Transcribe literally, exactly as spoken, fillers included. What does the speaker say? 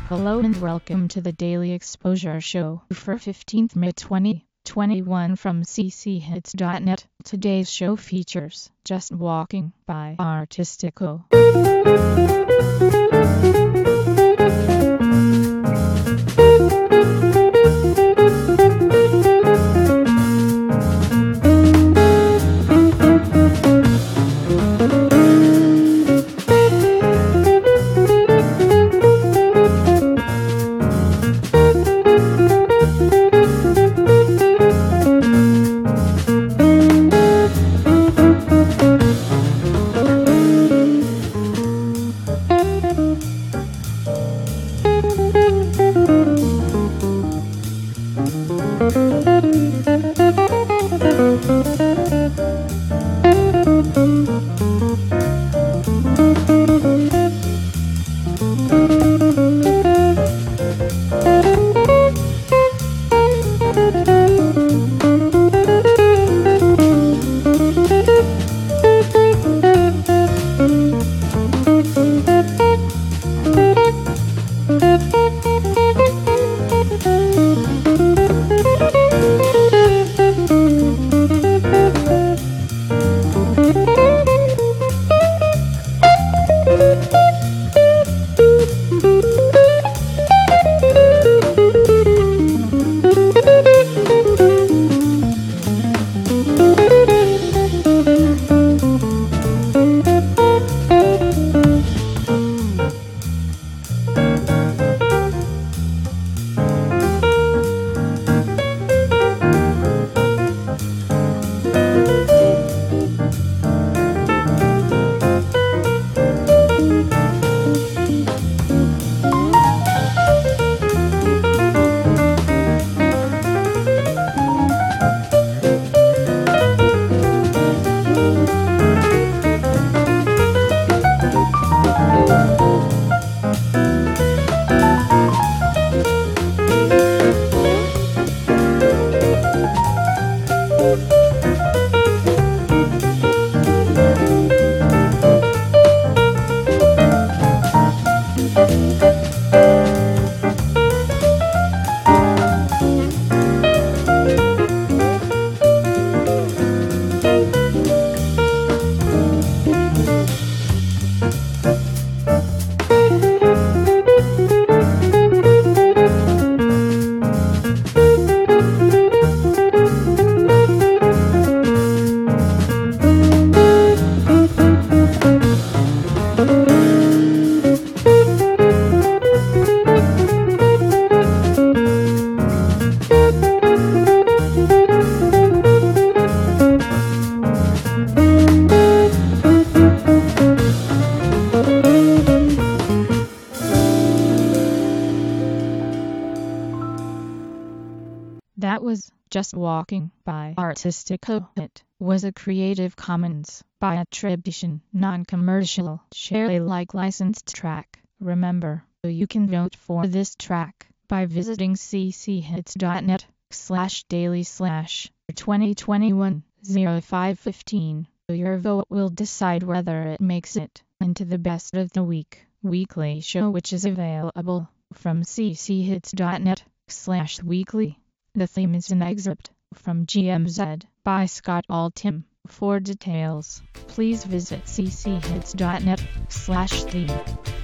Hello and welcome to the Daily Exposure Show for fifteenth May twenty twenty-one from c c hits dot net. Today's show features Just Walking by Artistico. That was Just Walking by Artistico. It was a Creative Commons by attribution, non-commercial, share Alike licensed track. Remember, you can vote for this track by visiting c c hits dot net slash daily slash twenty twenty-one oh five fifteen. Your vote will decide whether it makes it into the Best of the Week weekly show, which is available from c c hits dot net slash weekly. The theme is an excerpt from G M Z by Scott Altham. For details, please visit c c hits dot net slash theme.